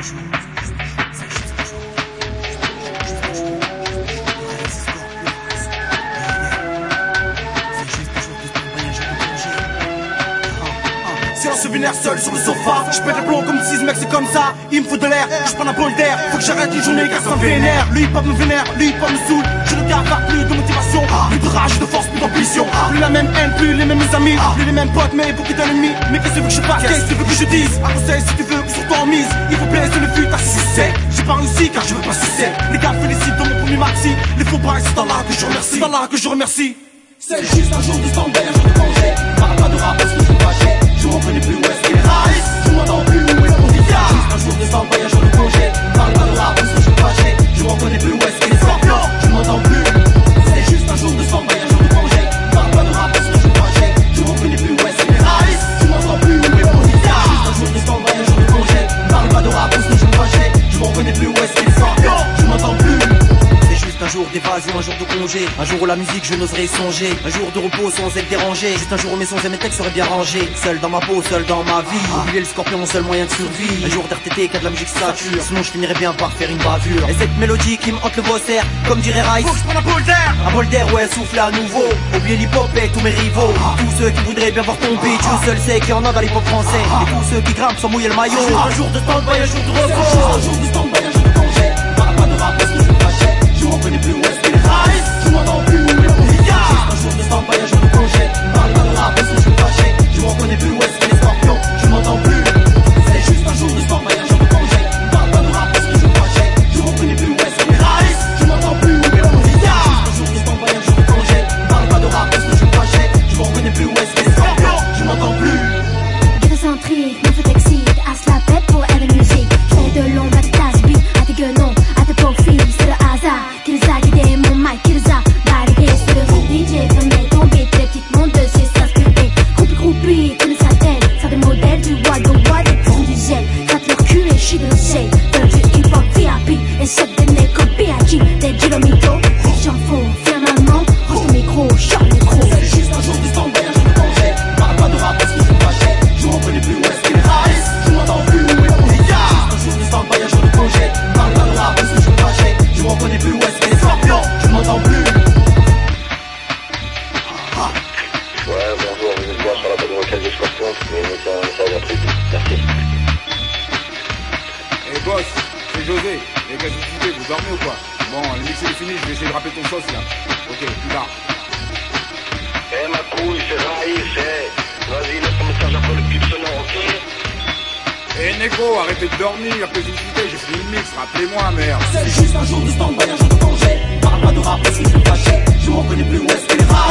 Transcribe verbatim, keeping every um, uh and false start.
Silence vénère seul sur le sofa. Je pète le plomb comme si ce mec c'est comme ça. Il me faut de l'air, je prends un bol d'air. Faut que j'arrête une journée car ça me vénère. Le hip hop me vénère, le hip hop me saoule. Je ne garde pas plus de motivation, plus de rage, de force, plus d'ambition. Plus la même haine, plus les mêmes amis, plus les mêmes potes mais beaucoup d'ennemis. Mais qu'est-ce que tu veux que je fasse, qu'est-ce que tu veux que je dise? Un conseil si tu veux que sur toi en mise. Il faut blesser le fut à succès. J'ai pas réussi car je veux pas succès. Les gars félicitent dans mon premier maxi. Les faux bras c'est Allah que je remercie, c'est Allah que je remercie. C'est juste un jour de stand-by, un jour de congé. Parle pas de rap parce que je suis fâché. Je m'en connais plus où est-ce qu'il est. Je m'entends plus où est mon visa. Juste un jour de stand-by, un jour de congé. Parle pas de rap parce que je suis fâché. Je m'en connais plus où est-ce qu'il est. Scorpion, je m'entends plus. C'est juste un jour de stand-by, un jour de congé. Parle pas de rap parce que je suis fâché. Je m'en connais plus où est-ce qu'il est. Je m'entends plus où est mon visa. Juste un jour de stand-by, un jour de congé. Parle pas de rap parce que je suis fâché. Je m'en connais plus où est-ce qu'il est. Scorpion, je m'entends plus. Un jour d'évasion, un jour de congé. Un jour où la musique je n'oserais songer. Un jour de repos sans être dérangé. Juste un jour où mes sons et mes textes seraient bien rangés. Seul dans ma peau, seul dans ma vie. Oublier le scorpion, mon seul moyen de survie. Un jour d'R T T, qu'à de la musique sature. Sinon je finirais bien par faire une bavure. Et cette mélodie qui me hante le bosser, comme dirait Rice. Faut que je prenne un bol d'air. Un bol d'air, ouais, souffle à nouveau. Oublier l'hip-hop et tous mes rivaux. Tous ceux qui voudraient bien voir ton beat. Dieu seul sait qu'il y en a dans l'hip-hop français. Et tous ceux qui grimpent sans mouiller le maillot. Un jour de stand-by, un jour de repos. Un jour de stand-by, un jour de congé. Parle pas de rap parce que je suis fâché. Je m'en connais plus où est-ce qu'il est. Je m'entends plus où est mon visa. Juste un jour de stand-by, un jour de congé. Parle pas de rap parce que je suis fâché. Je m'en connais plus où est-ce qu'il est. Scorpion, je m'entends plus. C'est juste un jour de stand-by, un jour de congé. Parle pas de rap parce que je suis fâché. Je m'en connais plus où est-ce qu'il est. Je m'entends plus où est mon visa. Juste un jour de stand-by, un jour de congé. Parle pas de rap parce que je suis fâché. Je m'en connais plus où est-ce qu'il est. Scorpion, je m'entends plus. Guétocentrique, me fait excite, à se la pète pour aider la musique. J'fais de l'ombre à tes tasses, beat, à tes guenons, à tes profils, c'est le hasard. Qu'ils a guidé mon mic, qu'ils a barricadé, c'est le D J, fais tomber tes petites mondes, c'est ça se fait. Croupi, croupi, connais sa tête, ça des modèles du wild, au wild, et font du gel. Gratte leur cul et chie de l'oseille, faire du hip-hop V I P, et chef des mecs comme B I G, des Gilomito. J'en fous, finalement, range ton micro, chante le micro. C'est juste un jour de stand-by, un jour de congé. Parle pas de rap parce que je suis fâché. Je m'en connais plus où est-ce qu'il est. Je m'entends plus où est mon visa. Un jour de stand-by, un jour de congé. Parle pas de rap parce que je suis fâché. Je m'en connais plus où est-ce qu'il est. Scorpion, je m'entends plus. Ouais, bonjour, vous êtes bien sur la page vocale de Scorpion. Mais mettez un message après. Merci. Eh hey boss, c'est José. Les gars, vous foutez, vous dormez ou quoi? Bon, le mix est fini, je vais essayer de rappeler ton sauce là. Ok, plus tard. Eh hey, ma couille, c'est Raïs, eh. Vas-y, laisse ton message après le clip sonore, ok? Eh hey, négro, arrêtez de dormir, que vous foutez, j'ai fini le mix, rappelez-moi, merde. C'est juste un jour de stand-by, un jour de congé. Parle pas de rap parce que je suis fâché. Je m'en connais plus où est-ce qu'il est.